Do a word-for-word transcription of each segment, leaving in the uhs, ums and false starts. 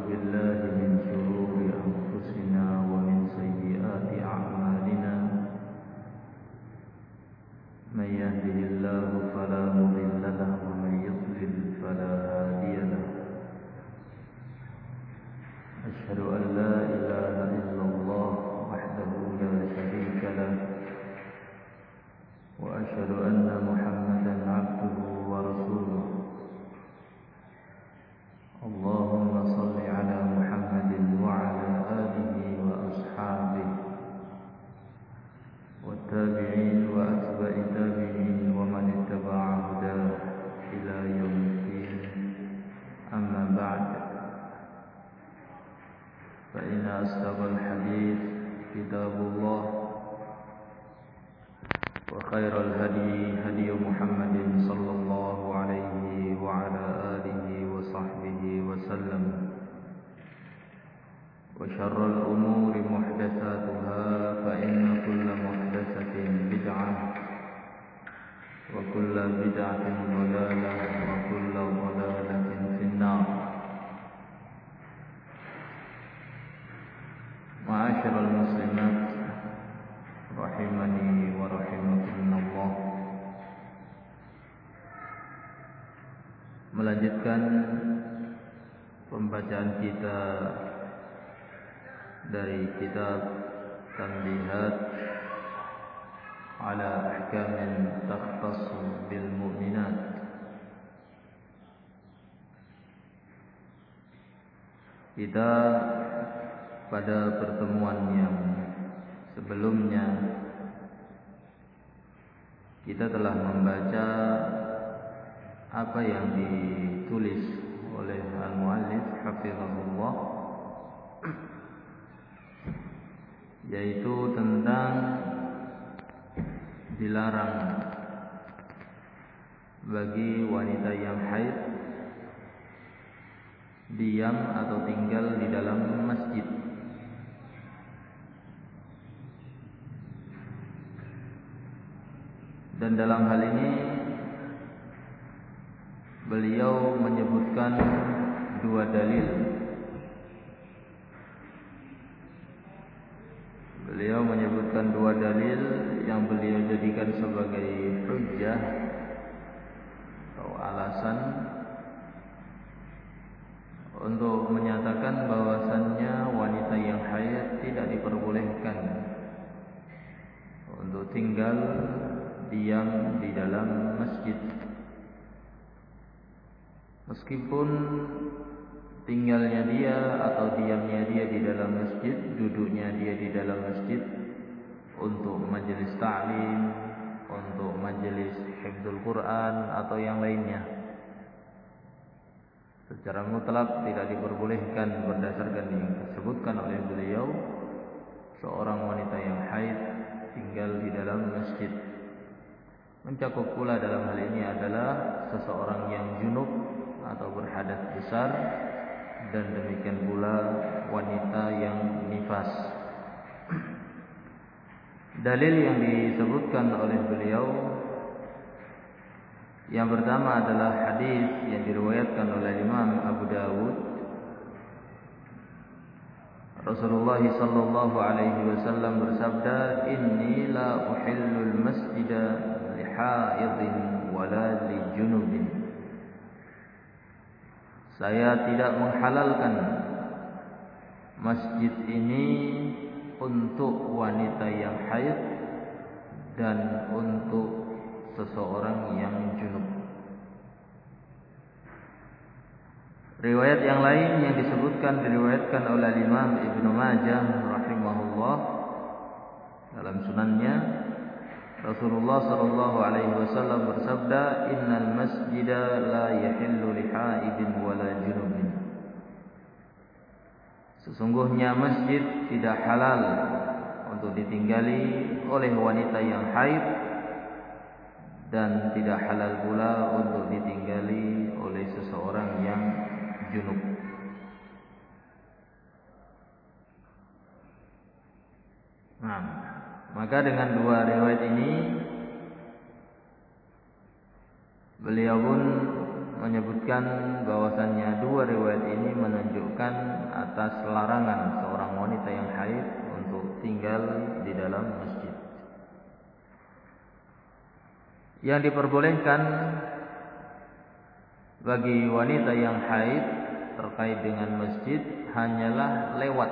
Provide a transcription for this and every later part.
بالله من شرور أنفسنا ومن سيئات أعمالنا من يهده الله فلا مضل له ومن يضلل فلا هادي له أشهد أن لا إله إلا الله وحده لا شريك له وأشهد أن محمدا عبده ورسوله اللهم صل على محمد وعلى آله وأصحابه والتابعين وأتباع التابعين ومن اتبع هداه إلى يوم الدين أما بعد فإن أصدق الحديث كتاب الله وخير الهدي هدي محمد صلى الله عليه وعلى آله وصحبه وسلم وشر الأمور محدثاتها فإن كل محدثة بدعة وكل بدعة ضلالة وكل ضلالة في النار. معاشر المسلمات rahimani wa rahimakumullah. Melanjutkan pembacaan kita dari kitab Tanbihat ala ahkamin takhtassu bil mu'minat. Kita pada pertemuan yang sebelumnya kita telah membaca apa yang ditulis oleh al-muallif hafizahullah, yaitu tentang dilarang bagi wanita yang haid diam atau tinggal di dalam masjid. Dan dalam hal ini beliau menyebutkan dua dalil. Beliau menyebutkan dua dalil yang beliau jadikan sebagai hujjah atau alasan untuk menyatakan bahwasannya wanita yang haid tidak diperbolehkan untuk tinggal diam di dalam masjid, meskipun tinggalnya dia atau diamnya dia di dalam masjid, duduknya dia di dalam masjid untuk majelis ta'lim, untuk majelis hifdzul Quran atau yang lainnya, secara mutlak tidak diperbolehkan berdasarkan yang disebutkan oleh beliau seorang wanita yang haid tinggal di dalam masjid. Mencakup pula dalam hal ini adalah seseorang yang junub atau berhadas besar, dan demikian pula wanita yang nifas. Dalil yang disebutkan oleh beliau yang pertama adalah hadis yang diriwayatkan oleh Imam Abu Dawud. Rasulullah sallallahu alaihi wasallam bersabda, "Inni la uhillul masjida li haidin wala li junubin." Saya tidak menghalalkan masjid ini untuk wanita yang haid dan untuk seseorang yang junub. Riwayat yang lain yang disebutkan diriwayatkan oleh Imam Ibnu Majah rahimahullah dalam sunannya, Rasulullah sallallahu alaihi wasallam bersabda, "Innal masjida la yahillu li haidin wala junubin." Sesungguhnya masjid tidak halal untuk ditinggali oleh wanita yang haid dan tidak halal pula untuk ditinggali oleh seseorang yang junub. Nah, maka dengan dua riwayat ini beliau pun menyebutkan bahwasannya dua riwayat ini menunjukkan atas larangan seorang wanita yang haid untuk tinggal di dalam masjid. Yang diperbolehkan bagi wanita yang haid terkait dengan masjid hanyalah lewat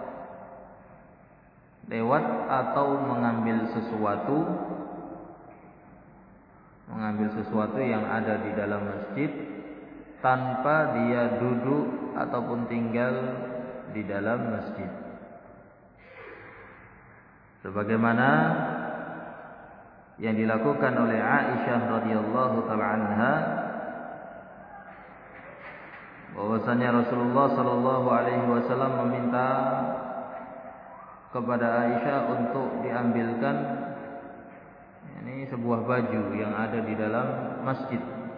lewat atau mengambil sesuatu mengambil sesuatu yang ada di dalam masjid tanpa dia duduk ataupun tinggal di dalam masjid. Sebagaimana yang dilakukan oleh Aisyah radhiyallahu taala anha, bahwasanya Rasulullah sallallahu alaihi wasallam meminta kepada Aisyah untuk diambilkan ini sebuah baju yang ada di dalam masjid.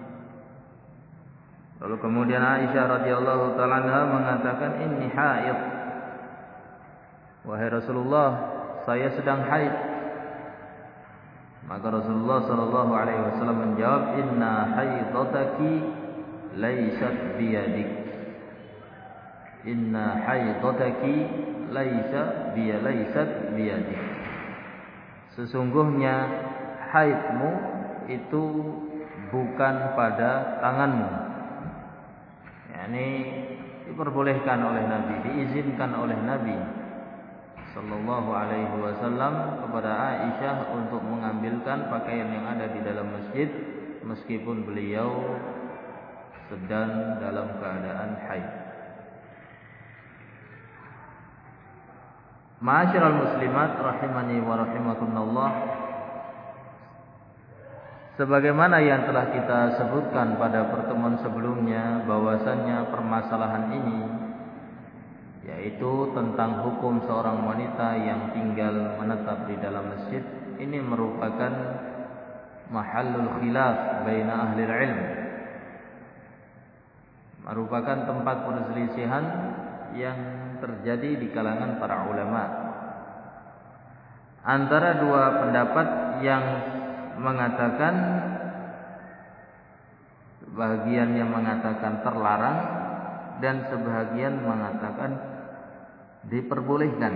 Lalu kemudian Aisyah radhiyallahu taala anha mengatakan, "Inni haid." Wahai Rasulullah, saya sedang haid. Maka Rasulullah sallallahu alaihi wasallam menjawab, "Inna haidataki laysat biyadik." Inna haidataki laysa biya laysat biyadik. Sesungguhnya haidmu itu bukan pada tanganmu. Yani diperbolehkan oleh Nabi, diizinkan oleh Nabi sallallahu alaihi wasallam kepada Aisyah untuk mengambilkan pakaian yang ada di dalam masjid meskipun beliau sedang dalam keadaan haid. Ma'asyiral muslimat rahimani wa rahimakumullah, sebagaimana yang telah kita sebutkan pada pertemuan sebelumnya, bahwasannya permasalahan ini yaitu tentang hukum seorang wanita yang tinggal menetap di dalam masjid, ini merupakan mahallul khilaf baina ahli ilm, merupakan tempat perselisihan yang terjadi di kalangan para ulama antara dua pendapat yang mengatakan, sebahagian yang mengatakan terlarang dan sebahagian mengatakan diperbolehkan.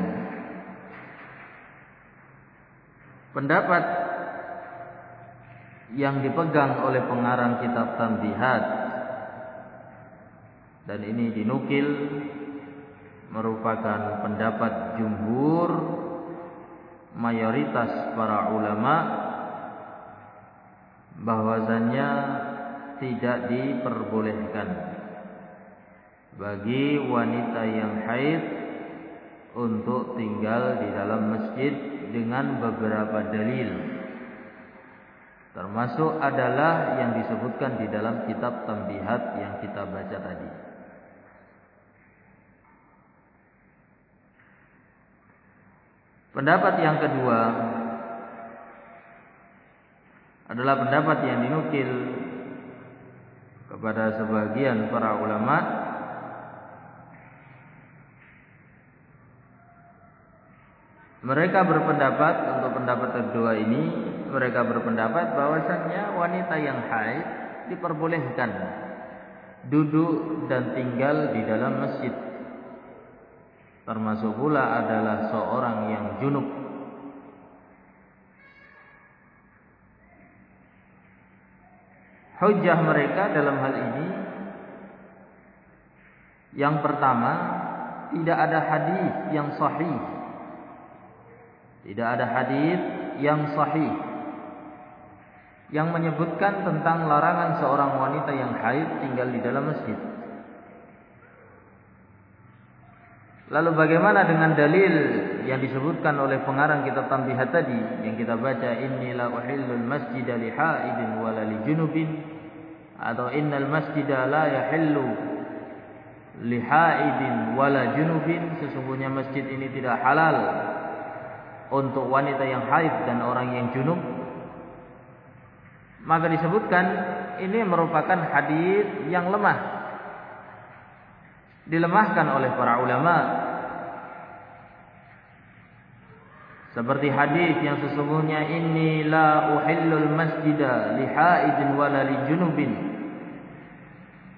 Pendapat yang dipegang oleh pengarang kitab Tanbihat, dan ini dinukil, merupakan pendapat jumhur mayoritas para ulama, bahwasanya tidak diperbolehkan bagi wanita yang haid untuk tinggal di dalam masjid dengan beberapa dalil, termasuk adalah yang disebutkan di dalam kitab Tanbihat yang kita baca tadi. Pendapat yang kedua adalah pendapat yang dinukil kepada sebagian para ulama, mereka berpendapat, untuk pendapat kedua ini, mereka berpendapat bahwasannya wanita yang haid diperbolehkan duduk dan tinggal di dalam masjid, termasuk pula adalah seorang yang junub. Hujjah mereka dalam hal ini, yang pertama, tidak ada hadis yang sahih. Tidak ada hadis yang sahih yang menyebutkan tentang larangan seorang wanita yang haid tinggal di dalam masjid. Lalu bagaimana dengan dalil yang disebutkan oleh pengarang kitab Tanbihat tadi yang kita baca, inni la uhillul masjida li haidin wala li junubin, atau innal masjida la yahillu li haidin wala junubin, sesungguhnya masjid ini tidak halal untuk wanita yang haid dan orang yang junub. Maka disebutkan ini merupakan hadis yang lemah, dilemahkan oleh para ulama, seperti hadis yang sesungguhnya inni la uhillul masjida li haidin wala li junubin,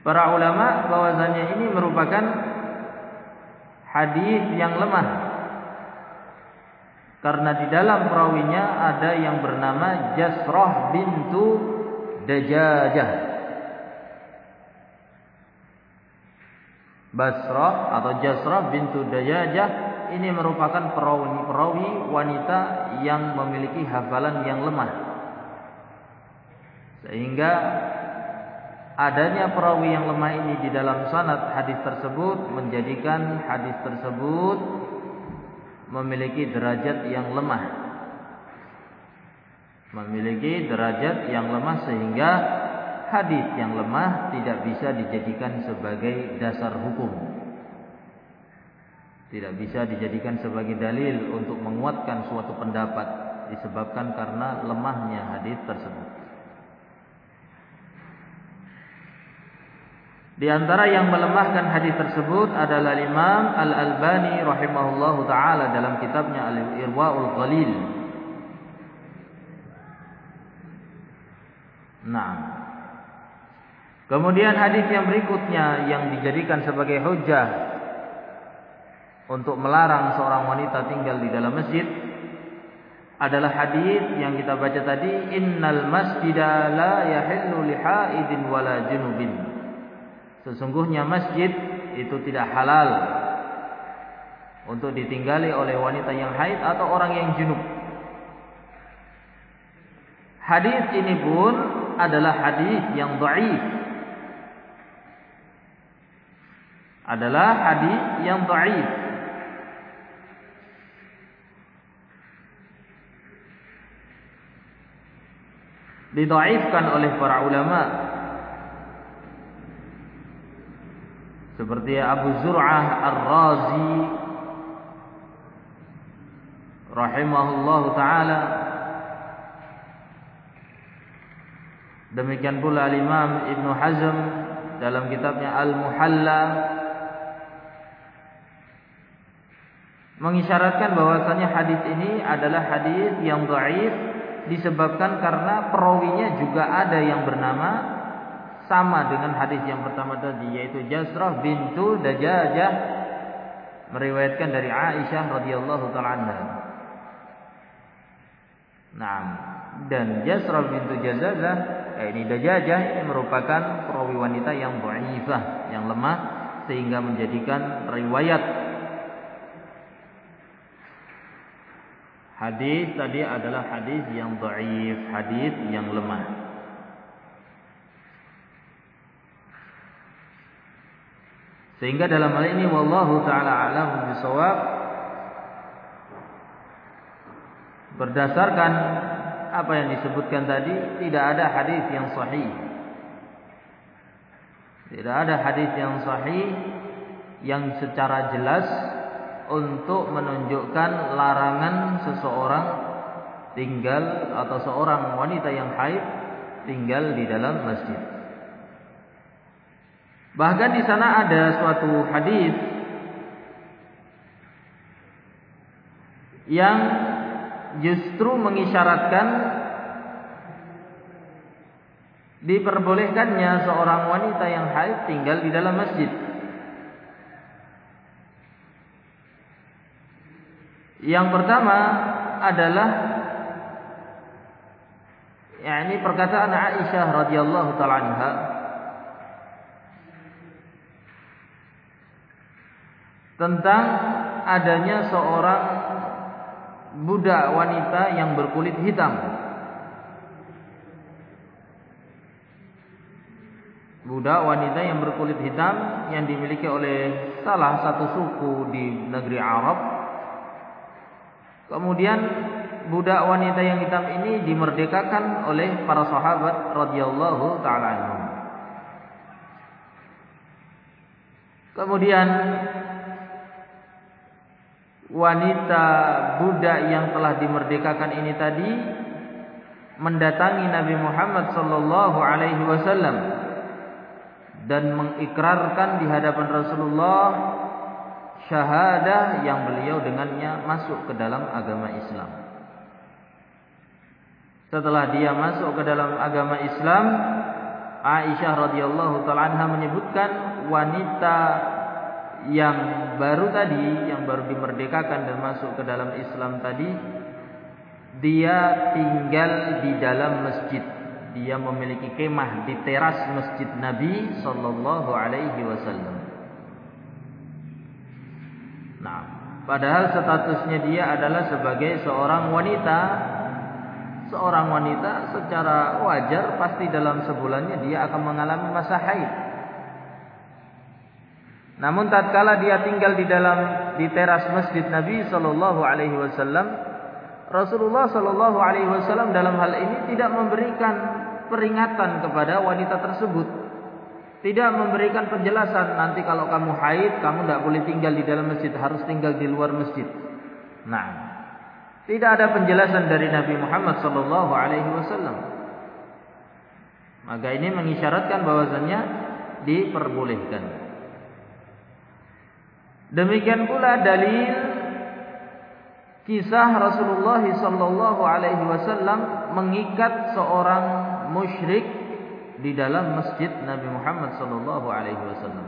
para ulama bahwasanya ini merupakan hadis yang lemah, karena di dalam perawinya ada yang bernama Jasrah bintu Dajajah. Basrah atau Jasrah bintu Dajajah ini merupakan perawi-perawi wanita yang memiliki hafalan yang lemah, sehingga adanya perawi yang lemah ini di dalam sanad hadis tersebut menjadikan hadis tersebut memiliki derajat yang lemah, memiliki derajat yang lemah sehingga hadis yang lemah tidak bisa dijadikan sebagai dasar hukum, tidak bisa dijadikan sebagai dalil untuk menguatkan suatu pendapat disebabkan karena lemahnya hadis tersebut. Di antara yang melemahkan hadis tersebut adalah Imam Al-Albani rahimahullahu taala dalam kitabnya Al-Irwaul Ghalil. Nah, kemudian hadis yang berikutnya yang dijadikan sebagai hujjah untuk melarang seorang wanita tinggal di dalam masjid adalah hadis yang kita baca tadi, innal masjida la yahillu li haidin wala junubin. Sesungguhnya masjid itu tidak halal untuk ditinggali oleh wanita yang haid atau orang yang junub. Hadis ini pun adalah hadis yang dhaif. Adalah hadis yang dhaif. Didhaifkan oleh para ulama seperti Abu Zur'ah Ar-Razi rahimahullahu taala. Demikian pula Imam Ibn Hazm dalam kitabnya Al-Muhalla mengisyaratkan bahwasanya hadis ini adalah hadis yang dhaif disebabkan karena perawinya juga ada yang bernama sama dengan hadis yang pertama tadi, yaitu Jasrah bintu Dajajah meriwayatkan dari Aisyah radhiyallahu taala anha. Naam, dan Jasrah bintu Dajajah ini Dajajah ini merupakan perawi wanita yang dhaifah, yang lemah sehingga menjadikan riwayat hadis tadi adalah hadis yang dhaif, hadis yang lemah. Sehingga dalam hal ini wallahu taala alam bisawab, berdasarkan apa yang disebutkan tadi, tidak ada hadis yang sahih. Tidak ada hadis yang sahih yang secara jelas untuk menunjukkan larangan seseorang tinggal atau seorang wanita yang haid tinggal di dalam masjid. Bahkan di sana ada suatu hadis yang justru mengisyaratkan diperbolehkannya seorang wanita yang haid tinggal di dalam masjid. Yang pertama adalah yakni perkataan Aisyah radhiyallahu taala anha tentang adanya seorang budak wanita yang berkulit hitam. Budak wanita yang berkulit hitam yang dimiliki oleh salah satu suku di negeri Arab. Kemudian budak wanita yang hitam ini dimerdekakan oleh para sahabat radhiyallahu taala anhum. Kemudian wanita budak yang telah dimerdekakan ini tadi mendatangi Nabi Muhammad sallallahu alaihi wasallam dan mengikrarkan di hadapan Rasulullah syahadah yang beliau dengannya masuk ke dalam agama Islam. Setelah dia masuk ke dalam agama Islam, Aisyah radhiyallahu taala anha menyebutkan wanita yang baru tadi, yang baru dimerdekakan dan masuk ke dalam Islam tadi, dia tinggal di dalam masjid. Dia memiliki kemah di teras masjid Nabi sallallahu alaihi wasallam. Nah, padahal statusnya dia adalah sebagai seorang wanita. Seorang wanita secara wajar pasti dalam sebulannya dia akan mengalami masa haid. Namun tatkala dia tinggal di dalam di teras masjid Nabi sallallahu alaihi wasallam, Rasulullah sallallahu alaihi wasallam dalam hal ini tidak memberikan peringatan kepada wanita tersebut. Tidak memberikan penjelasan, nanti kalau kamu haid, kamu tidak boleh tinggal di dalam masjid, harus tinggal di luar masjid. Nah, tidak ada penjelasan dari Nabi Muhammad sallallahu alaihi wasallam. Maka ini mengisyaratkan bahwasannya diperbolehkan. Demikian pula dalil kisah Rasulullah sallallahu alaihi wasallam mengikat seorang musyrik di dalam masjid Nabi Muhammad sallallahu alaihi wasallam,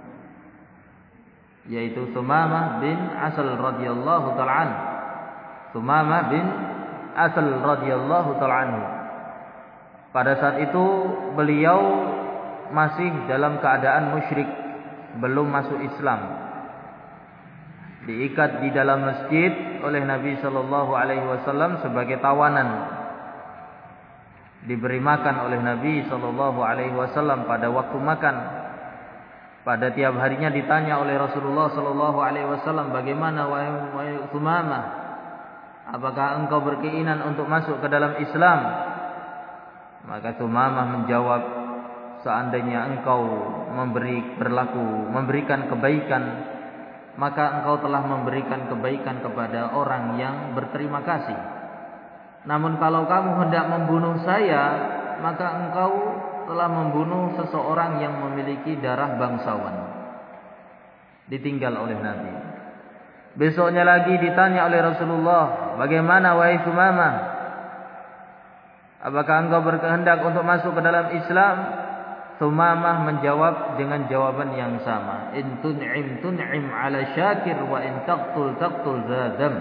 yaitu Tsumamah bin Asal radhiyallahu taala anhu. Tsumamah bin Asal radhiyallahu taala anhu. Pada saat itu beliau masih dalam keadaan musyrik, belum masuk Islam. Diikat di dalam masjid oleh Nabi sallallahu alaihi wasallam sebagai tawanan. Diberi makan oleh Nabi sallallahu alaihi wasallam pada waktu makan. Pada tiap harinya ditanya oleh Rasulullah sallallahu alaihi wasallam, "Bagaimana wahai Tsumamah? Apakah engkau berkeinginan untuk masuk ke dalam Islam?" Maka Tsumamah menjawab, "Seandainya engkau memberi berlaku memberikan kebaikan, maka engkau telah memberikan kebaikan kepada orang yang berterima kasih. Namun kalau kamu hendak membunuh saya, maka engkau telah membunuh seseorang yang memiliki darah bangsawan." Ditinggal oleh Nabi. Besoknya lagi ditanya oleh Rasulullah, "Bagaimana wahai Tsumamah? Apakah engkau berkehendak untuk masuk ke dalam Islam?" Tsumamah menjawab dengan jawaban yang sama, "In tun'im tun'im ala syakir wa in taqtul taqtul zadam."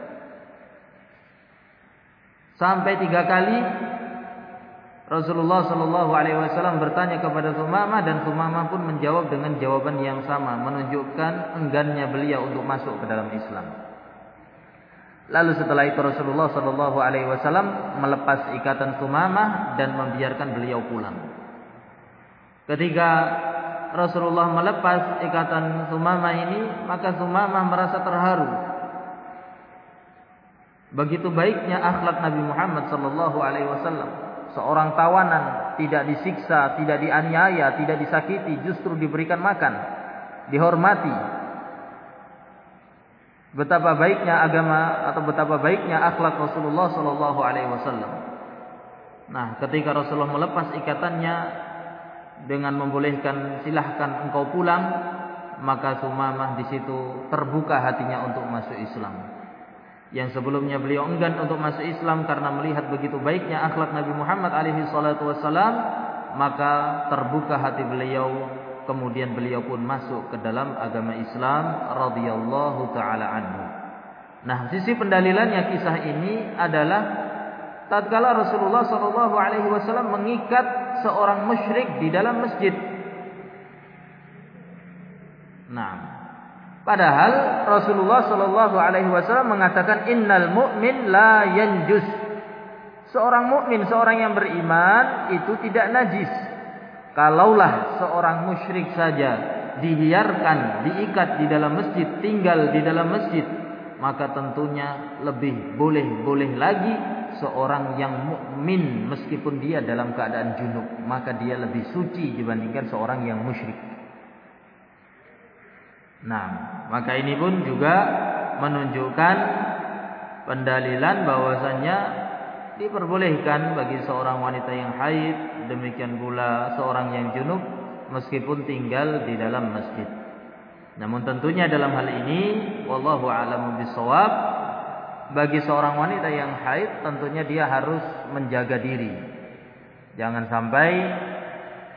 Sampai tiga kali Rasulullah sallallahu alaihi wasallam bertanya kepada Tsumamah, dan Tsumamah pun menjawab dengan jawaban yang sama, menunjukkan enggannya beliau untuk masuk ke dalam Islam. Lalu setelah itu Rasulullah sallallahu alaihi wasallam melepas ikatan Tsumamah dan membiarkan beliau pulang. Ketika Rasulullah melepas ikatan Tsumamah ini, maka Tsumamah merasa terharu. Begitu baiknya akhlak Nabi Muhammad sallallahu alaihi wasallam. Seorang tawanan tidak disiksa, tidak dianiaya, tidak disakiti, justru diberikan makan, dihormati. Betapa baiknya agama atau betapa baiknya akhlak Rasulullah sallallahu alaihi wasallam. Nah, ketika Rasulullah melepas ikatannya dengan membolehkan silahkan engkau pulang, maka Tsumamah di situ terbuka hatinya untuk masuk Islam. Yang sebelumnya beliau enggan untuk masuk Islam karena melihat begitu baiknya akhlak Nabi Muhammad alaihi salatu wassalam, maka terbuka hati beliau, kemudian beliau pun masuk ke dalam agama Islam radhiyallahu taala anhu. Nah, sisi pendalilannya kisah ini adalah tatkala Rasulullah sallallahu alaihi wasallam mengikat seorang musyrik di dalam masjid. Nah, padahal Rasulullah sallallahu alaihi wasallam mengatakan, "Innal mu'min la yanjus." Seorang mukmin, seorang yang beriman itu tidak najis. Kalaulah seorang musyrik saja dibiarkan diikat di dalam masjid, tinggal di dalam masjid, maka tentunya lebih boleh-boleh lagi seorang yang mukmin meskipun dia dalam keadaan junub, maka dia lebih suci dibandingkan seorang yang musyrik. Nah, maka ini pun juga menunjukkan pendalilan bahwasannya diperbolehkan bagi seorang wanita yang haid, demikian pula seorang yang junub meskipun tinggal di dalam masjid. Namun tentunya dalam hal ini wallahu a'lamu bissawab, bagi seorang wanita yang haid tentunya dia harus menjaga diri. Jangan sampai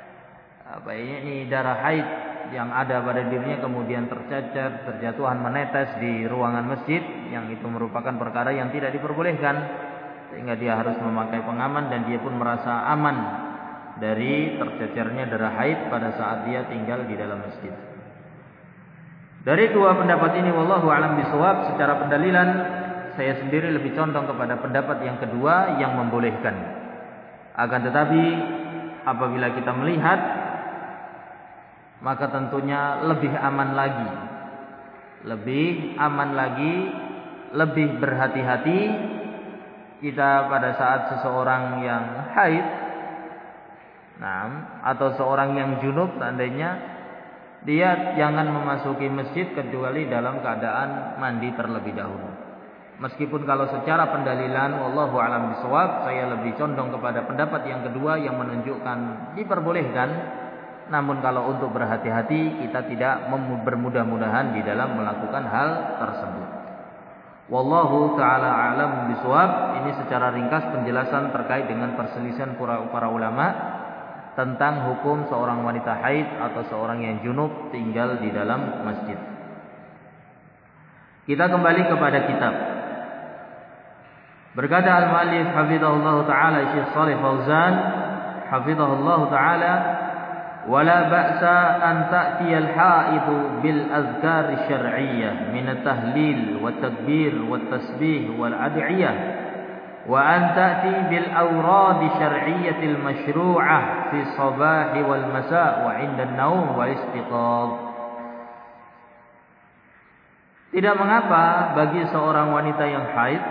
apa ini darah haid yang ada pada dirinya kemudian tercecer, terjatuhan menetes di ruangan masjid, yang itu merupakan perkara yang tidak diperbolehkan, sehingga dia harus memakai pengaman dan dia pun merasa aman dari tercecernya darah haid pada saat dia tinggal di dalam masjid. Dari dua pendapat ini wallahu a'lam bishawab, secara pendalilan saya sendiri lebih condong kepada pendapat yang kedua yang membolehkan. Akan tetapi apabila kita melihat, maka tentunya lebih aman lagi, lebih aman lagi, lebih berhati-hati kita pada saat seseorang yang haid, nah, atau seorang yang junub, seandainya dia jangan memasuki masjid kecuali dalam keadaan mandi terlebih dahulu. Meskipun kalau secara pendalilan wallahu a'lam bishawab, saya lebih condong kepada pendapat yang kedua yang menunjukkan diperbolehkan. Namun kalau untuk berhati-hati, kita tidak bermudah-mudahan di dalam melakukan hal tersebut. Wallahu ta'ala a'lam bishawab. Ini secara ringkas penjelasan terkait dengan perselisihan para ulama tentang hukum seorang wanita haid atau seorang yang junub tinggal di dalam masjid. Kita kembali kepada kitab. Berkata al-muallif hafizahullah ta'ala Syekh Shalih Fauzan hafizahullah ta'ala, ولا بأس أن تأتي الحائض بالأذكار الشرعية من التهليل والتكبير والتسبيح والأدعية وأن تأتي بالأوراد الشرعية المشروعة في الصباح والمساء وعند النوم والاستيقاظ. Tidak mengapa bagi seorang wanita yang haid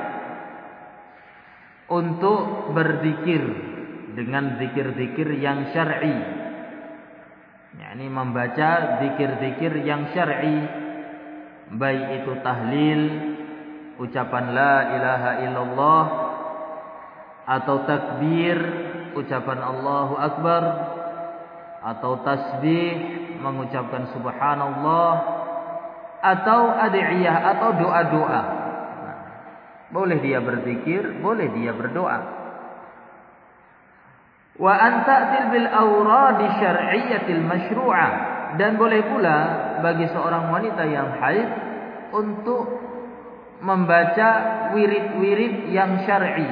untuk berzikir dengan zikir-zikir yang syar'i. Ya, ini membaca zikir-zikir yang syar'i, baik itu tahlil, ucapan la ilaha illallah, atau takbir, ucapan Allahu Akbar, atau tasbih, mengucapkan subhanallah, atau ad'iyah, atau doa-doa. Nah, boleh dia berzikir, boleh dia berdoa. Wa anta'til bil awradi syar'iyyatil masyru'ah, dan boleh pula bagi seorang wanita yang haid untuk membaca wirid-wirid yang syar'i,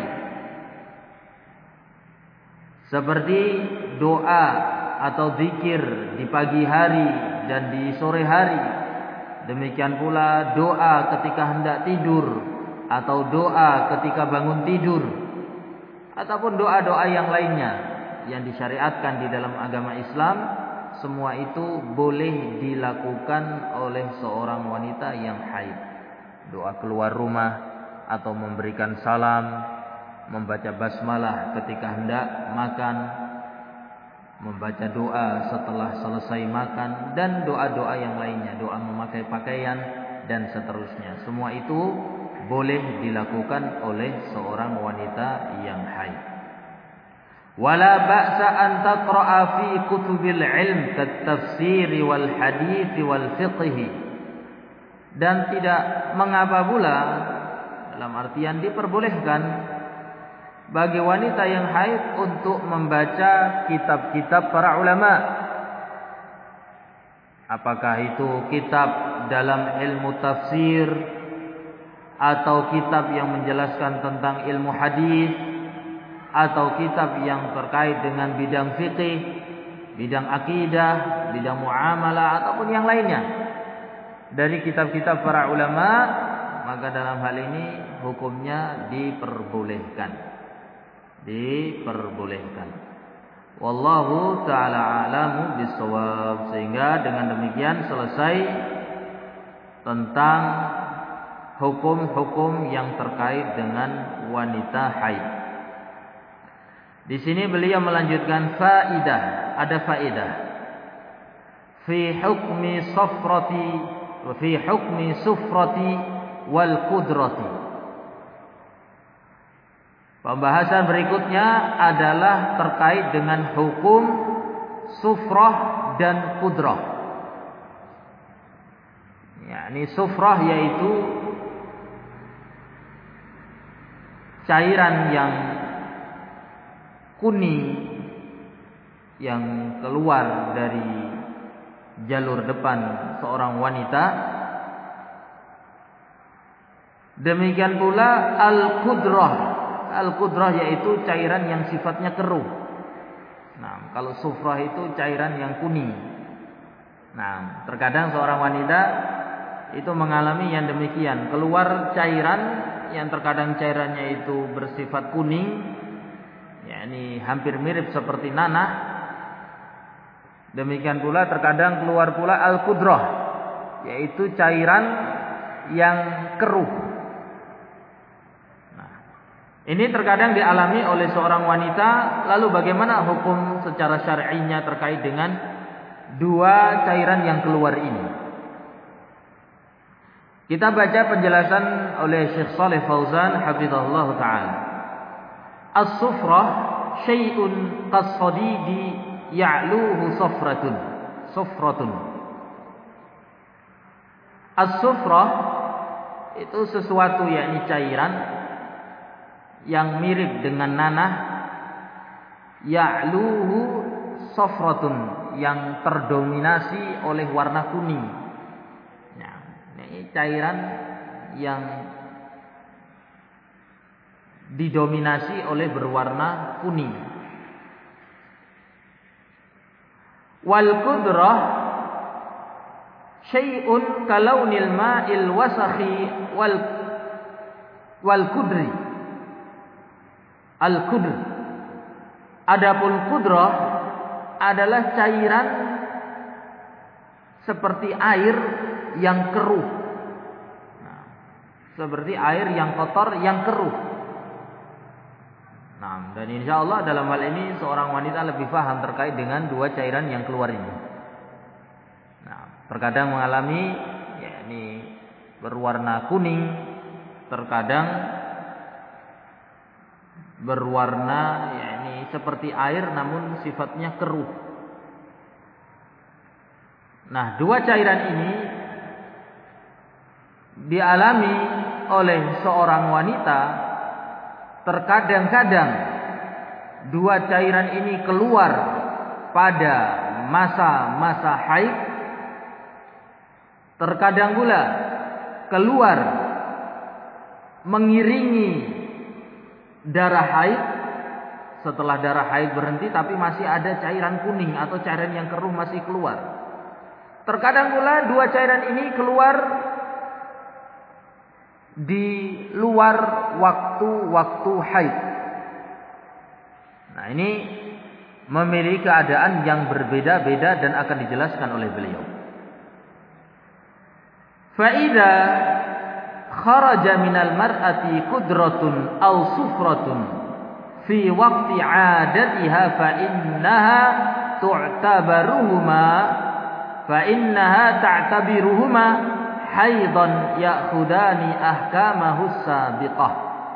seperti doa atau zikir di pagi hari dan di sore hari. Demikian pula doa ketika hendak tidur, atau doa ketika bangun tidur, ataupun doa-doa yang lainnya yang disyariatkan di dalam agama Islam. Semua itu boleh dilakukan oleh seorang wanita yang haid. Doa keluar rumah, atau memberikan salam, membaca basmalah ketika hendak makan, membaca doa setelah selesai makan, dan doa-doa yang lainnya, doa memakai pakaian dan seterusnya. Semua itu boleh dilakukan oleh seorang wanita yang haid. Wala ba'sa an taqra'a fi kutubil ilm kat-tafsir wal hadits wal fiqh. Dan tidak mengapa pula, dalam artian diperbolehkan bagi wanita yang haid untuk membaca kitab-kitab para ulama. Apakah itu kitab dalam ilmu tafsir, atau kitab yang menjelaskan tentang ilmu hadis, atau kitab yang terkait dengan bidang fikih, bidang akidah, bidang muamalah, ataupun yang lainnya dari kitab-kitab para ulama, maka dalam hal ini hukumnya diperbolehkan. Diperbolehkan. Wallahu ta'ala a'lamu bissawab. Sehingga dengan demikian selesai tentang hukum-hukum yang terkait dengan wanita haid. Di sini beliau melanjutkan faidah, ada faidah. Fi hukmi safrati wa fi hukmi sufrati wal qudrati. Pembahasan berikutnya adalah terkait dengan hukum sufrah dan qudrah. yakni sufrah, yaitu cairan yang kuning yang keluar dari jalur depan seorang wanita. Demikian pula al-qudrah. Al-qudrah yaitu cairan yang sifatnya keruh. Nah, kalau sufrah itu cairan yang kuning. Nah, terkadang seorang wanita itu mengalami yang demikian, keluar cairan yang terkadang cairannya itu bersifat kuning, yakni hampir mirip seperti nanah. Demikian pula terkadang keluar pula al-qudrah, yaitu cairan yang keruh. Ini terkadang dialami oleh seorang wanita. Lalu bagaimana hukum secara syar'inya terkait dengan dua cairan yang keluar ini? Kita baca penjelasan oleh Syekh Shalih Fauzan hafizahullah taala. As-sufrah syai'un qas-sadidi ya'luhu safratun. Sufratun. As-sufrah itu sesuatu, yakni cairan yang mirip dengan nanah, ya'luhu safratun, yang terdominasi oleh warna kuning. Nah, ini cairan yang didominasi oleh berwarna kuning. Wal qudrah syai'un kalaunil ma'il wasakhi wal wal kudri. Al-qudr. Adapun qudrah adalah cairan seperti air yang keruh. Nah, seperti air yang kotor yang keruh. Nah, dan insya Allah dalam hal ini seorang wanita lebih paham terkait dengan dua cairan yang keluar ini. Nah, terkadang mengalami yakni berwarna kuning, terkadang berwarna yakni seperti air namun sifatnya keruh. Nah, dua cairan ini dialami oleh seorang wanita. Terkadang-kadang dua cairan ini keluar pada masa-masa haid. Terkadang pula keluar mengiringi darah haid. Setelah darah haid berhenti tapi masih ada cairan kuning atau cairan yang keruh masih keluar. Terkadang pula dua cairan ini keluar di luar waktu-waktu haid. Nah, ini memiliki keadaan yang berbeda-beda dan akan dijelaskan oleh beliau. Fa idza kharaja minal mar'ati qudratun aw sufratun fi waqti 'adatiha fa innaha tu'tabaruhuma fa innaha ta'tabiruhuma haidan ya'khudani ahkamahus sabiqah.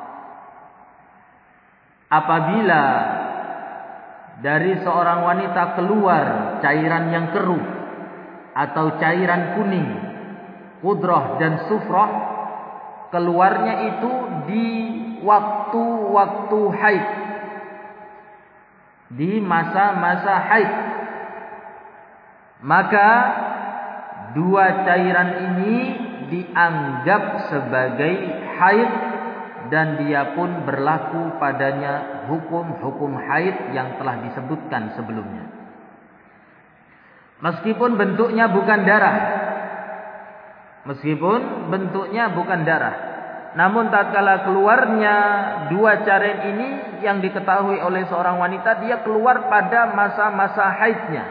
Apabila dari seorang wanita keluar cairan yang keruh atau cairan kuning, qudrah dan sufrah, keluarnya itu di waktu-waktu haid, di masa-masa haid, maka dua cairan ini dianggap sebagai haid dan dia pun berlaku padanya hukum-hukum haid yang telah disebutkan sebelumnya. Meskipun bentuknya bukan darah, meskipun bentuknya bukan darah, namun tatkala keluarnya dua cairan ini yang diketahui oleh seorang wanita, dia keluar pada masa-masa haidnya,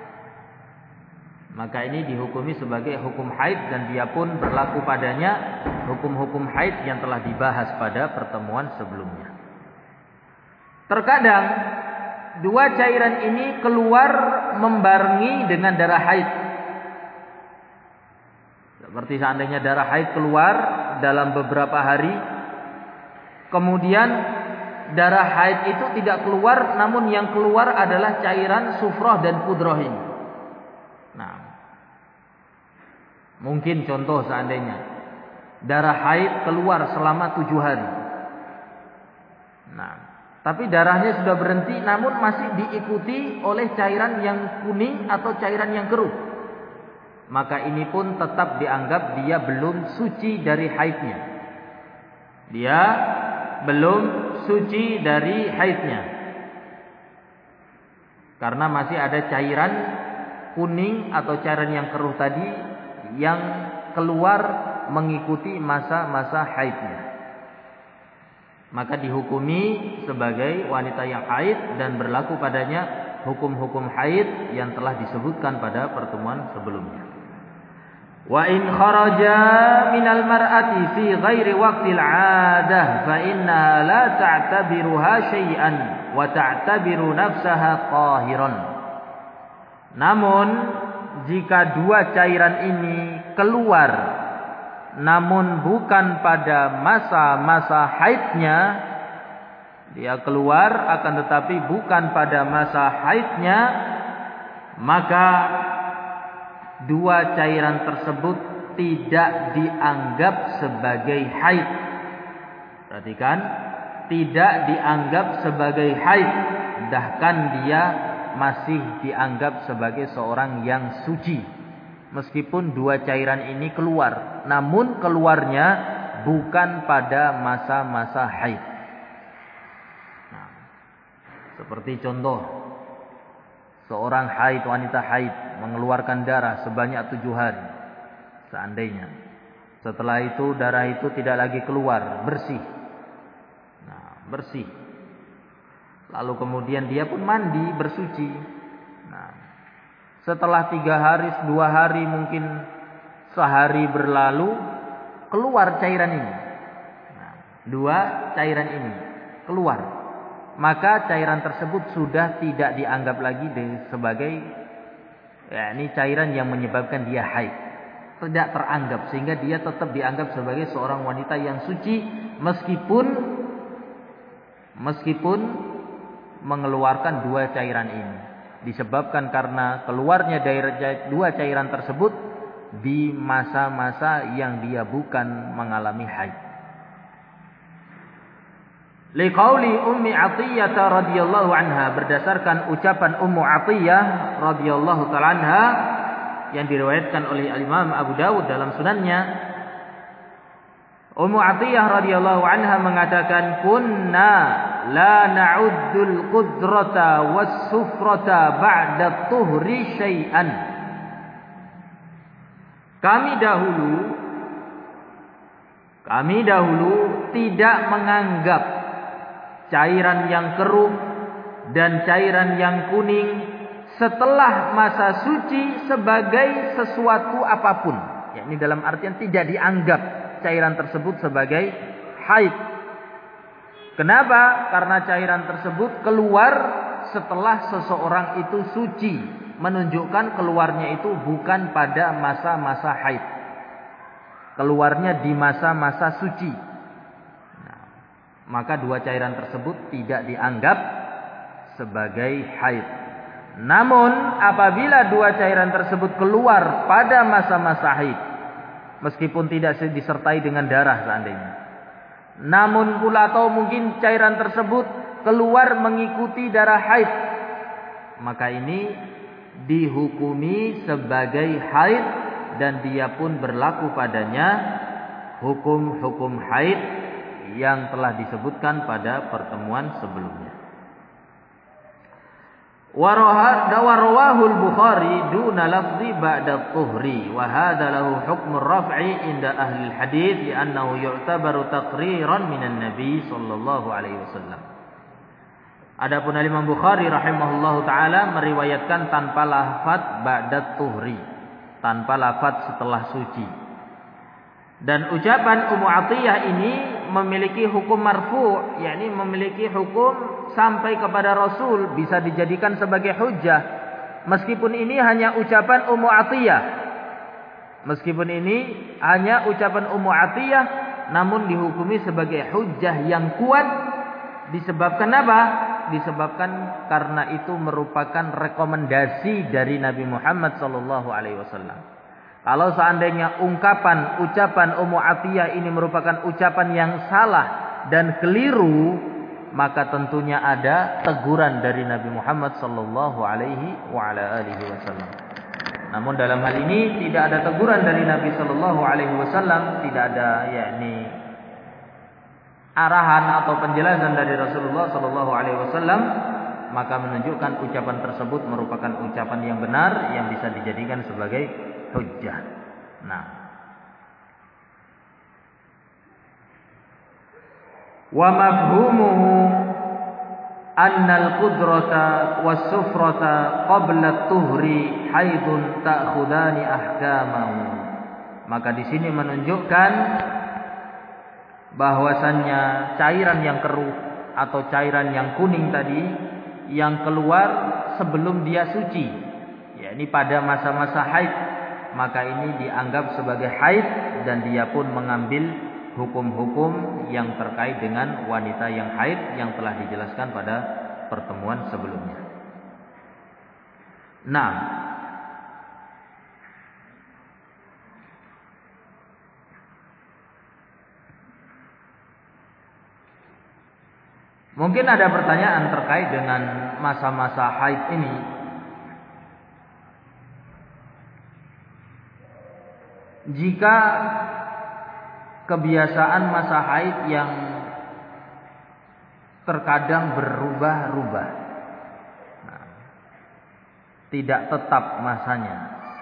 maka ini dihukumi sebagai hukum haid dan dia pun berlaku padanya hukum-hukum haid yang telah dibahas pada pertemuan sebelumnya. Terkadang dua cairan ini keluar membarengi dengan darah haid. Seperti seandainya darah haid keluar dalam beberapa hari, kemudian darah haid itu tidak keluar, namun yang keluar adalah cairan sufrah dan qudrah ini. Nah, mungkin contoh seandainya darah haid keluar selama tujuh hari. Nah, Tapi darahnya sudah berhenti namun masih diikuti oleh cairan yang kuning atau cairan yang keruh. Maka ini pun tetap dianggap dia belum suci dari haidnya. Dia belum suci dari haidnya. Karena masih ada cairan kuning atau cairan yang keruh tadi yang keluar mengikuti masa-masa haidnya. Maka dihukumi sebagai wanita yang haid dan berlaku padanya hukum-hukum haid yang telah disebutkan pada pertemuan sebelumnya. Wa in kharaja minal mar'ati fi ghairi waqtil 'adah fa innaha la ta'tabiruha syai'an wa ta'tabiru nafsaha qahiran. Namun jika dua cairan ini keluar namun bukan pada masa-masa haidnya, dia keluar akan tetapi bukan pada masa haidnya, maka dua cairan tersebut tidak dianggap sebagai haid. Perhatikan, tidak dianggap sebagai haid, bahkan dia masih dianggap sebagai seorang yang suci. Meskipun dua cairan ini keluar, namun keluarnya bukan pada masa-masa haid. Nah, seperti contoh, seorang haid, wanita haid mengeluarkan darah sebanyak tujuh hari. Seandainya setelah itu darah itu tidak lagi keluar, bersih. Nah, bersih. Lalu kemudian dia pun mandi, bersuci. Nah, setelah tiga hari, dua hari, mungkin sehari berlalu, keluar cairan ini. Nah, dua cairan ini keluar. Maka cairan tersebut sudah tidak dianggap lagi sebagai, ya, ini cairan yang menyebabkan dia haid. Tidak teranggap, sehingga dia tetap dianggap sebagai seorang wanita yang suci meskipun meskipun mengeluarkan dua cairan ini. Disebabkan karena keluarnya dari dua cairan tersebut di masa-masa yang dia bukan mengalami haid. Liqauli Ummi Athiyyah radhiyallahu anha, berdasarkan ucapan Ummu Athiyyah radhiyallahu taala anha yang diriwayatkan oleh Imam Abu Dawud dalam sunannya. Ummu Athiyyah radhiyallahu anha mengatakan, kunna la na'uddul qudrata was sufrata ba'da tuhri syai'an. Kami dahulu kami dahulu tidak menganggap cairan yang keruh dan cairan yang kuning setelah masa suci sebagai sesuatu apapun. Yakni dalam artian tidak dianggap cairan tersebut sebagai haid. Kenapa? Karena cairan tersebut keluar setelah seseorang itu suci, menunjukkan keluarnya itu bukan pada masa-masa haid. Keluarnya di masa-masa suci. Nah, maka dua cairan tersebut tidak dianggap sebagai haid. Namun apabila dua cairan tersebut keluar pada masa-masa haid, meskipun tidak disertai dengan darah seandainya, namun pula atau mungkin cairan tersebut keluar mengikuti darah haid, maka ini dihukumi sebagai haid dan dia pun berlaku padanya hukum-hukum haid yang telah disebutkan pada pertemuan sebelumnya. Warawahul Bukhari duna lafzi ba'da tuhri wa hadha lahu hukm ar-raf'i inda ahli al-hadits li'annahu yu'tabaru taqriran minan nabi sallallahu alaihi wasallam. Adapun Imam Bukhari rahimahullahu taala meriwayatkan tanpa lafaz ba'da tuhri, tanpa lafaz setelah suci. Dan ucapan Ummu Athiyyah ini memiliki hukum marfu', yakni memiliki hukum sampai kepada Rasul, bisa dijadikan sebagai hujjah. Meskipun ini hanya ucapan Ummu Athiyyah. Meskipun ini hanya ucapan Ummu Athiyyah, namun dihukumi sebagai hujjah yang kuat. Disebabkan apa? Disebabkan karena itu merupakan rekomendasi dari Nabi Muhammad sallallahu alaihi wasallam. Kalau seandainya ungkapan, ucapan Ummu Athiyyah ini merupakan ucapan yang salah dan keliru, maka tentunya ada teguran dari Nabi Muhammad sallallahu alaihi wa ala alihi wasallam. Namun dalam hal ini tidak ada teguran dari Nabi sallallahu alaihi wasallam, tidak ada yakni arahan atau penjelasan dari Rasulullah sallallahu alaihi wasallam, maka menunjukkan ucapan tersebut merupakan ucapan yang benar yang bisa dijadikan sebagai hujjah. Nah, wa mafhumuhu anna al-qudrata was-sufrata qabla at-tuhri haidun ta'khudani ahkamahu. Maka di sini menunjukkan bahwasannya cairan yang keruh atau cairan yang kuning tadi yang keluar sebelum dia suci, yakni pada masa-masa haid, maka ini dianggap sebagai haid dan dia pun mengambil hukum-hukum yang terkait dengan wanita yang haid yang telah dijelaskan pada pertemuan sebelumnya. Nah, mungkin ada pertanyaan terkait dengan masa-masa haid ini. Jika kebiasaan masa haid yang terkadang berubah-ubah, nah, tidak tetap masanya,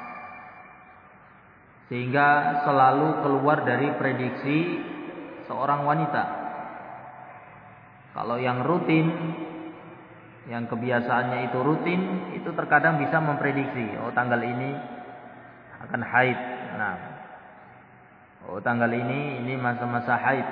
sehingga selalu keluar dari prediksi seorang wanita. Kalau yang rutin, yang kebiasaannya itu rutin, itu terkadang bisa memprediksi, oh tanggal ini akan haid. Nah, oh tanggal ini ini masa-masa haid.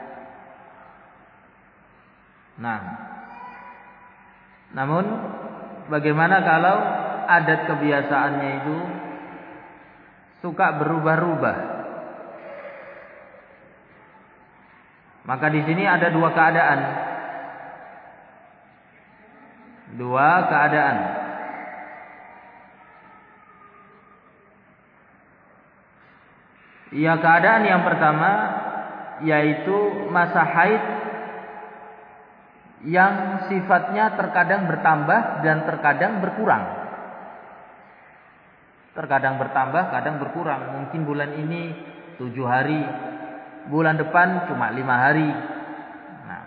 Nah, namun bagaimana kalau adat kebiasaannya itu suka berubah-ubah? Maka di sini ada dua keadaan. Dua keadaan. Ya, keadaan yang pertama yaitu masa haid yang sifatnya terkadang bertambah dan terkadang berkurang. Terkadang bertambah, kadang berkurang. Mungkin bulan ini tujuh hari, bulan depan cuma lima hari. Nah,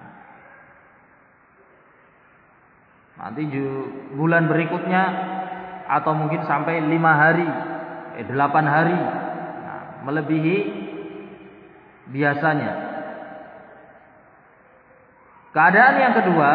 nanti bulan berikutnya atau mungkin sampai lima hari, eh, delapan hari, nah, melebihi biasanya. Keadaan yang kedua,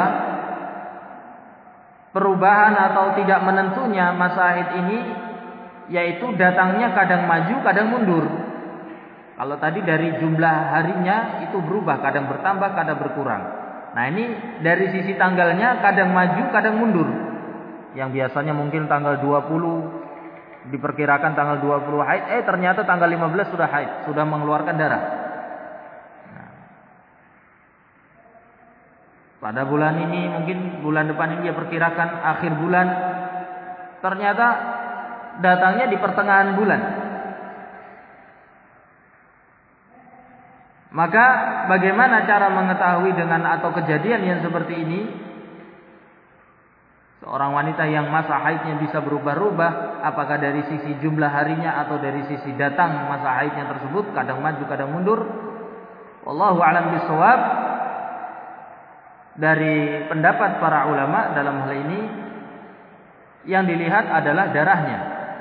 perubahan atau tidak menentunya masa haid ini, yaitu datangnya kadang maju, kadang mundur. Kalau tadi dari jumlah harinya itu berubah, kadang bertambah, kadang berkurang. Nah, ini dari sisi tanggalnya kadang maju, kadang mundur. Yang biasanya mungkin tanggal dua puluh, diperkirakan tanggal dua puluh haid, eh ternyata tanggal lima belas sudah haid, sudah mengeluarkan darah. Nah, pada bulan ini, mungkin bulan depan ini dia perkirakan akhir bulan, ternyata datangnya di pertengahan bulan. Maka bagaimana cara mengetahui dengan atau kejadian yang seperti ini? Seorang wanita yang masa haidnya bisa berubah-ubah, apakah dari sisi jumlah harinya atau dari sisi datang masa haidnya tersebut, kadang maju kadang mundur. Wallahu a'lam bishawab. Dari pendapat para ulama dalam hal ini, yang dilihat adalah darahnya.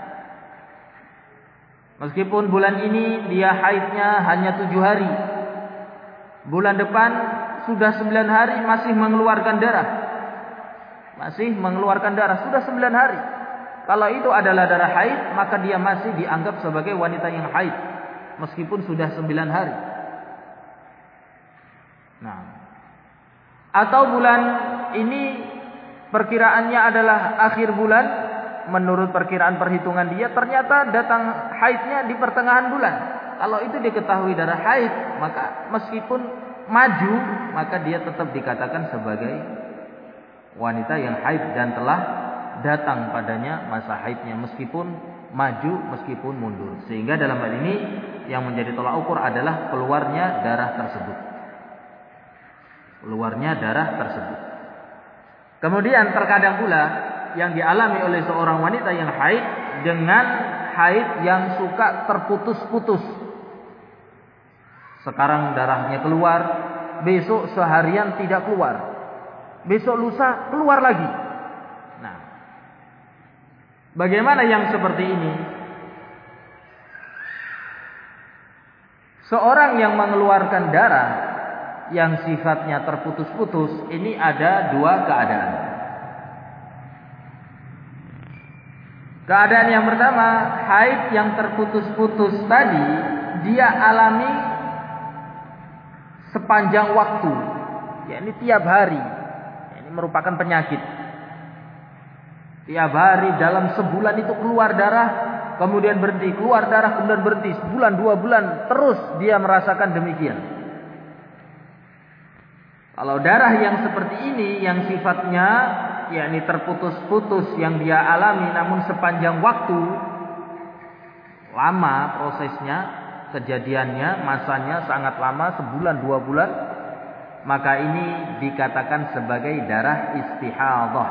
Meskipun bulan ini dia haidnya hanya tujuh hari, bulan depan sudah sembilan hari masih mengeluarkan darah. Masih mengeluarkan darah, sudah sembilan hari. Kalau itu adalah darah haid, maka dia masih dianggap sebagai wanita yang haid, meskipun sudah sembilan hari. Nah, atau bulan ini perkiraannya adalah akhir bulan, menurut perkiraan perhitungan dia, ternyata datang haidnya di pertengahan bulan. Kalau itu diketahui darah haid, maka meskipun maju, maka dia tetap dikatakan sebagai wanita yang haid dan telah datang padanya masa haidnya, meskipun maju, meskipun mundur. Sehingga dalam hal ini yang menjadi tolak ukur adalah keluarnya darah tersebut. keluarnya darah tersebut. Kemudian terkadang pula yang dialami oleh seorang wanita yang haid dengan haid yang suka terputus-putus. Sekarang darahnya keluar, besok seharian tidak keluar, besok lusa keluar lagi. Nah, bagaimana yang seperti ini? Seorang yang mengeluarkan darah yang sifatnya terputus-putus, ini ada dua keadaan. Keadaan yang pertama, haid yang terputus-putus tadi dia alami sepanjang waktu, yakni tiap hari. Ini merupakan penyakit. Tiap hari dalam sebulan itu keluar darah, kemudian berhenti, keluar darah, kemudian berhenti, sebulan, dua bulan, terus dia merasakan demikian. Kalau darah yang seperti ini, yang sifatnya yakni terputus-putus yang dia alami, namun sepanjang waktu, lama prosesnya, kejadiannya, masanya sangat lama, sebulan, dua bulan, maka ini dikatakan sebagai darah istihadhah.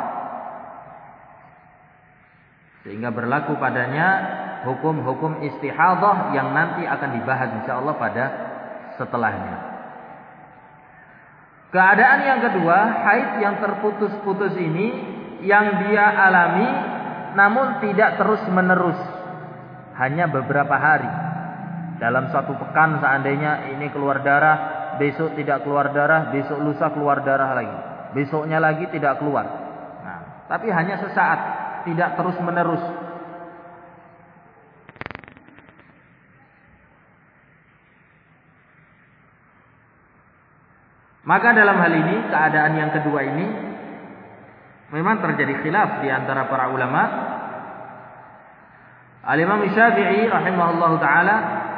Sehingga berlaku padanya hukum-hukum istihadhah yang nanti akan dibahas insyaallah pada setelahnya. Keadaan yang kedua, haid yang terputus-putus ini yang dia alami namun tidak terus-menerus, hanya beberapa hari. Dalam satu pekan seandainya ini keluar darah, besok tidak keluar darah, besok lusa keluar darah lagi, besoknya lagi tidak keluar. Nah, tapi hanya sesaat, tidak terus-menerus. Maka dalam hal ini, keadaan yang kedua ini memang terjadi khilaf di antara para ulama. Al-Imam Syafi'i rahimahullahu taala,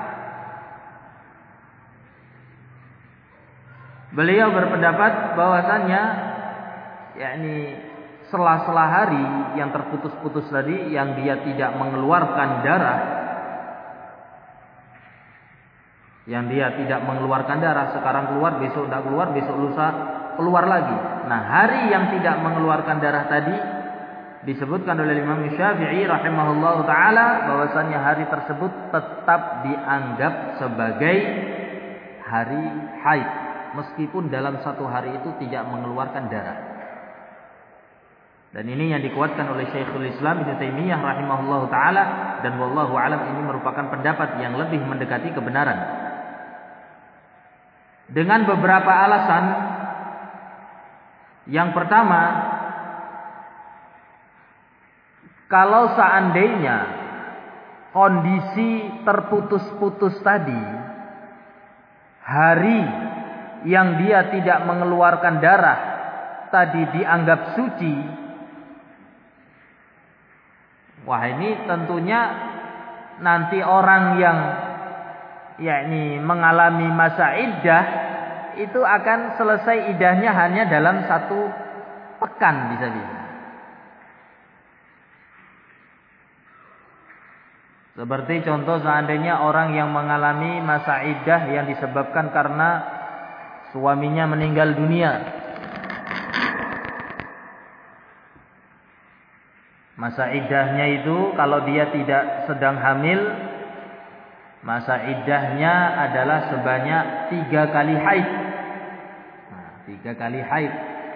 beliau berpendapat bahwasannya yakni sela-sela hari yang terputus-putus tadi, yang dia tidak mengeluarkan darah, yang dia tidak mengeluarkan darah, sekarang keluar, besok tidak keluar, besok lusa keluar lagi. Nah, hari yang tidak mengeluarkan darah tadi disebutkan oleh Imam Syafi'i rahimahullahu taala bahwasannya hari tersebut tetap dianggap sebagai hari haid, meskipun dalam satu hari itu tidak mengeluarkan darah. Dan ini yang dikuatkan oleh Syekhul Islam Ibnu Taimiyah rahimahullahu taala, dan wallahu alam ini merupakan pendapat yang lebih mendekati kebenaran. Dengan beberapa alasan. Yang pertama, kalau seandainya kondisi terputus-putus tadi, hari yang dia tidak mengeluarkan darah tadi dianggap suci, wah ini tentunya nanti orang yang yakni mengalami masa iddah itu akan selesai iddahnya hanya dalam satu pekan bisa bisa. Seperti contoh seandainya orang yang mengalami masa iddah yang disebabkan karena suaminya meninggal dunia. Masa iddahnya itu kalau dia tidak sedang hamil, masa iddahnya adalah sebanyak tiga kali haid. Nah, tiga kali haid.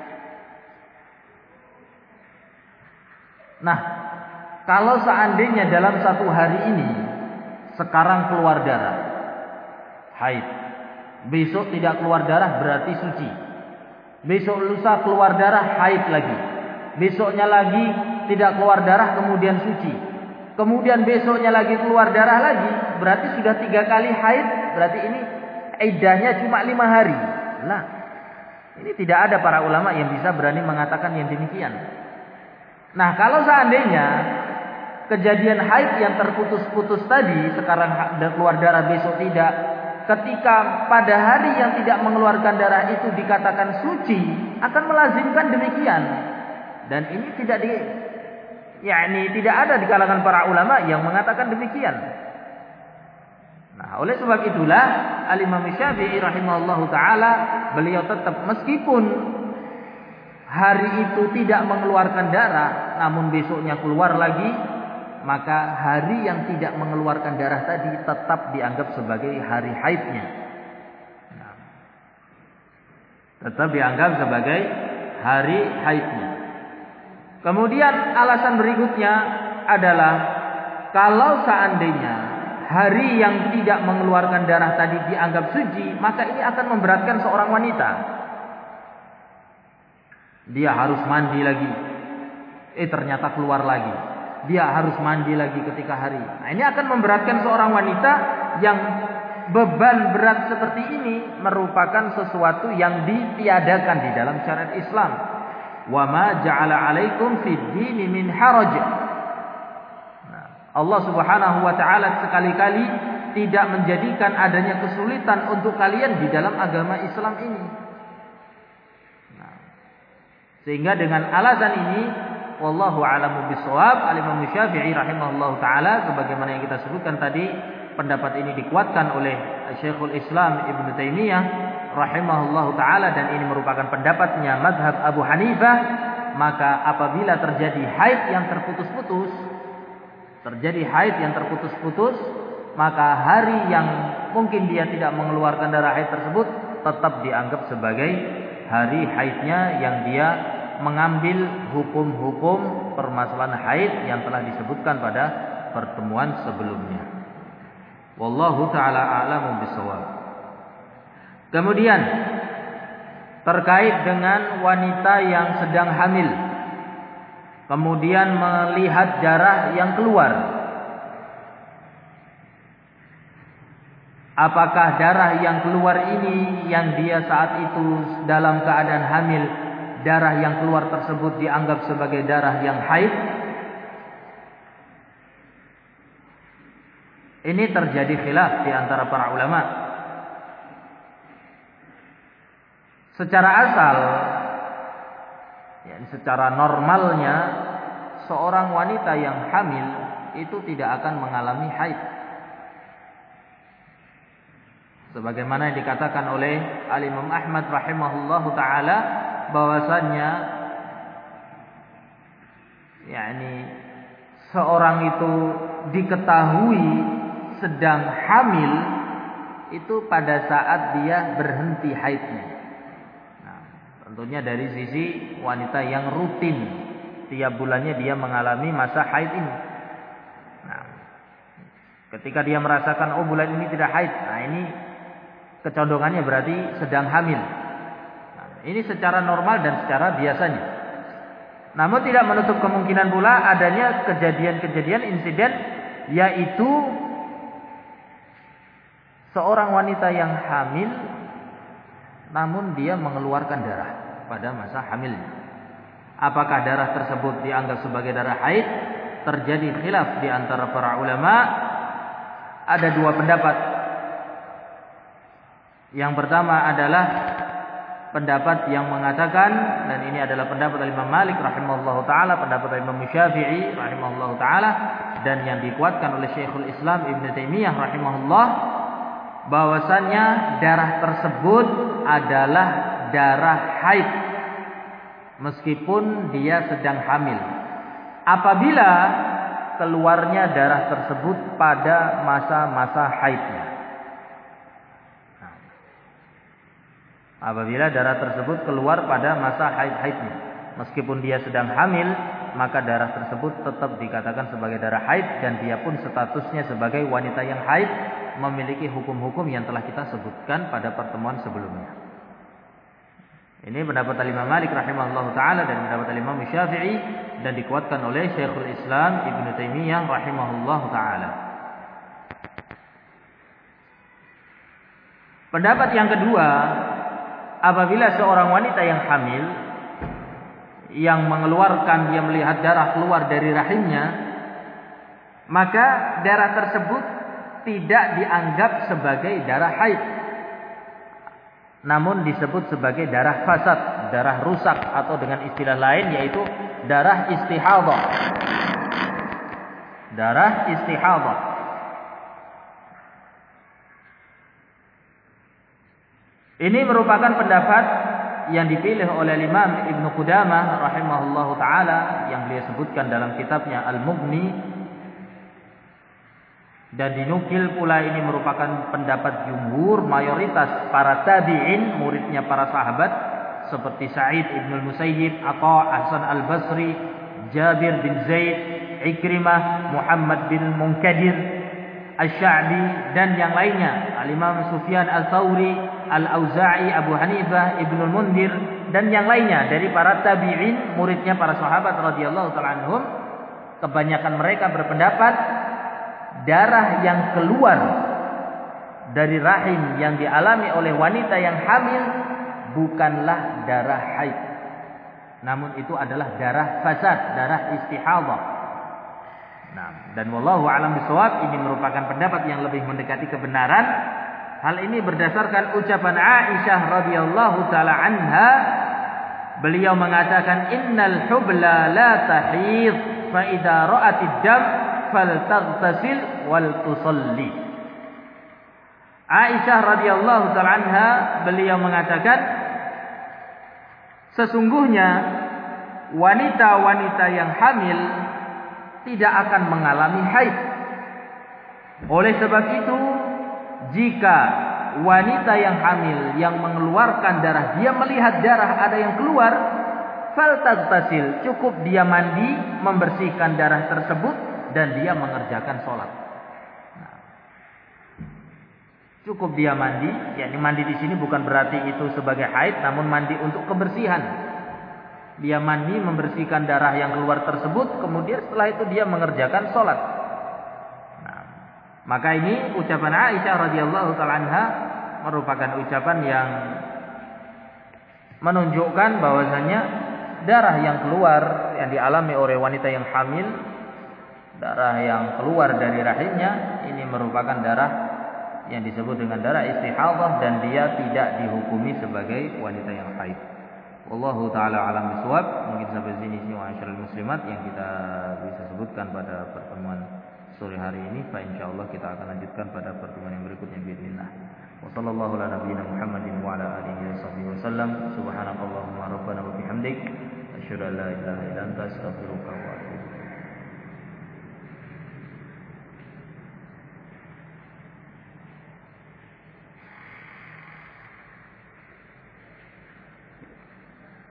Nah, kalau seandainya dalam satu hari ini sekarang keluar darah, haid. Besok tidak keluar darah berarti suci. Besok lusa keluar darah, haid lagi. Besoknya lagi tidak keluar darah, kemudian suci. Kemudian besoknya lagi keluar darah lagi, berarti sudah tiga kali haid. Berarti ini iddahnya cuma lima hari. Nah, ini tidak ada para ulama yang bisa berani mengatakan yang demikian. Nah, kalau seandainya kejadian haid yang terputus-putus tadi, sekarang keluar darah, besok tidak, ketika pada hari yang tidak mengeluarkan darah itu dikatakan suci, akan melazimkan demikian. Dan ini tidak di yakni tidak ada di kalangan para ulama yang mengatakan demikian. Nah, oleh sebab itulah Al-Imam Syafi'i rahimahullahu taala beliau tetap meskipun hari itu tidak mengeluarkan darah namun besoknya keluar lagi, maka hari yang tidak mengeluarkan darah tadi tetap dianggap sebagai hari haidnya. Nah, tetap dianggap sebagai hari haidnya. Kemudian alasan berikutnya adalah kalau seandainya hari yang tidak mengeluarkan darah tadi dianggap suci, maka ini akan memberatkan seorang wanita. Dia harus mandi lagi. Eh ternyata keluar lagi. Dia harus mandi lagi ketika hari. Nah, ini akan memberatkan seorang wanita yang beban berat seperti ini merupakan sesuatu yang ditiadakan di dalam syariat Islam. Wa ma ja'ala 'alaikum fid dini min haraj. Allah Subhanahu wa taala sekali-kali tidak menjadikan adanya kesulitan untuk kalian di dalam agama Islam ini. Nah, sehingga dengan alasan ini wallahu a'lamu bissawab, Al-Imam Syafi'i rahimahullahu taala sebagaimana yang kita sebutkan tadi, pendapat ini dikuatkan oleh Syekhul Islam Ibnu Taimiyah rahimahullahu taala dan ini merupakan pendapatnya mazhab Abu Hanifah. Maka apabila terjadi haid yang terputus-putus, terjadi haid yang terputus-putus, maka hari yang mungkin dia tidak mengeluarkan darah haid tersebut tetap dianggap sebagai hari haidnya yang dia mengambil hukum-hukum permasalahan haid yang telah disebutkan pada pertemuan sebelumnya. Wallahu taala a'lamu bissawab. Kemudian terkait dengan wanita yang sedang hamil kemudian melihat darah yang keluar, apakah darah yang keluar ini yang dia saat itu dalam keadaan hamil, darah yang keluar tersebut dianggap sebagai darah yang haid? Ini terjadi khilaf di antara para ulama. Secara asal, ya, secara normalnya seorang wanita yang hamil itu tidak akan mengalami haid. Sebagaimana yang dikatakan oleh Al-Imam Ahmad rahimahullahu taala bahwasannya yakni seorang itu diketahui sedang hamil itu pada saat dia berhenti haidnya. Tentunya dari sisi wanita yang rutin tiap bulannya dia mengalami masa haid ini. Nah, ketika dia merasakan oh bulan ini tidak haid, nah ini kecondongannya berarti sedang hamil. Nah, ini secara normal dan secara biasanya. Namun tidak menutup kemungkinan pula adanya kejadian-kejadian insiden yaitu seorang wanita yang hamil namun dia mengeluarkan darah pada masa hamilnya. Apakah darah tersebut dianggap sebagai darah haid? Terjadi khilaf di antara para ulama. Ada dua pendapat. Yang pertama adalah pendapat yang mengatakan, dan ini adalah pendapat Imam Malik rahimahullahu taala, pendapat Imam Syafi'i rahimahullahu taala, dan yang dikuatkan oleh Syekhul Islam Ibnu Taimiyah rahimahullah, bahwasannya darah tersebut adalah darah haid meskipun dia sedang hamil. Apabila keluarnya darah tersebut pada masa-masa haidnya. Nah, apabila darah tersebut keluar pada masa haid-haidnya, meskipun dia sedang hamil, maka darah tersebut tetap dikatakan sebagai darah haid dan dia pun statusnya sebagai wanita yang haid, memiliki hukum-hukum yang telah kita sebutkan pada pertemuan sebelumnya. Ini pendapat Imam Malik rahimahullahu taala dan pendapat Imam Syafi'i dan dikuatkan oleh Syekhul Islam Ibnu Taimiyah rahimahullahu taala. Pendapat yang kedua, apabila seorang wanita yang hamil yang mengeluarkan, dia melihat darah keluar dari rahimnya, maka darah tersebut tidak dianggap sebagai darah haid, namun disebut sebagai darah fasad, darah rusak, atau dengan istilah lain yaitu darah istihadhah. Darah istihadhah. Ini merupakan pendapat yang dipilih oleh Imam Ibnu Qudamah rahimahullahu taala yang beliau sebutkan dalam kitabnya Al-Mughni, dan dinukil pula ini merupakan pendapat jumhur mayoritas para tabi'in, muridnya para sahabat seperti Sa'id ibn al-Musayyib, Atha, Hasan al-Basri, Jabir bin Zaid, Ikrimah, Muhammad bin Munkadir, Asy-Sya'bi dan yang lainnya, Al-Imam Sufyan al-Thawri, Al-Auza'i, Abu Hanifah, Ibnu al-Mundhir dan yang lainnya dari para tabi'in, muridnya para sahabat radhiyallahu ta'ala anhum. Kebanyakan mereka berpendapat darah yang keluar dari rahim yang dialami oleh wanita yang hamil bukanlah darah haid, namun itu adalah darah fasad, darah istihadhah. Nah, dan wallahu a'lam bishawab, ini merupakan pendapat yang lebih mendekati kebenaran. Hal ini berdasarkan ucapan Aisyah radhiyallahu taala anha. Beliau mengatakan, innal hubla la tahid fa idza ra'atid dam faltaghtasil wal tusalli. Aisyah radhiyallahu taala anha, beliau mengatakan, sesungguhnya wanita-wanita yang hamil tidak akan mengalami haid. Oleh sebab itu, jika wanita yang hamil yang mengeluarkan darah, dia melihat darah ada yang keluar, faltaghtasil, cukup dia mandi, membersihkan darah tersebut dan dia mengerjakan sholat. Nah, cukup dia mandi, yakni mandi di sini bukan berarti itu sebagai haid, namun mandi untuk kebersihan. Dia mandi membersihkan darah yang keluar tersebut, kemudian setelah itu dia mengerjakan sholat. Nah, maka ini ucapan Aisyah radhiyallahu taala anha merupakan ucapan yang menunjukkan bahwasanya darah yang keluar yang dialami oleh wanita yang hamil, darah yang keluar dari rahimnya, ini merupakan darah yang disebut dengan darah istihadhah dan dia tidak dihukumi sebagai wanita yang haid. Wallahu taala alam bisawab. Mungkin sampai sini sini ma'asyiral muslimat yang kita bisa sebutkan pada pertemuan sore hari ini. Fa insyaallah kita akan lanjutkan pada pertemuan yang berikutnya باذنillah. Wa sallallahu ala nabiyyina Muhammadin wa ala alihi washabbihi wasallam. Subhanakallahumma rabbana wa bihamdik asyhadu an la ilaha illa anta astaghfiruka wa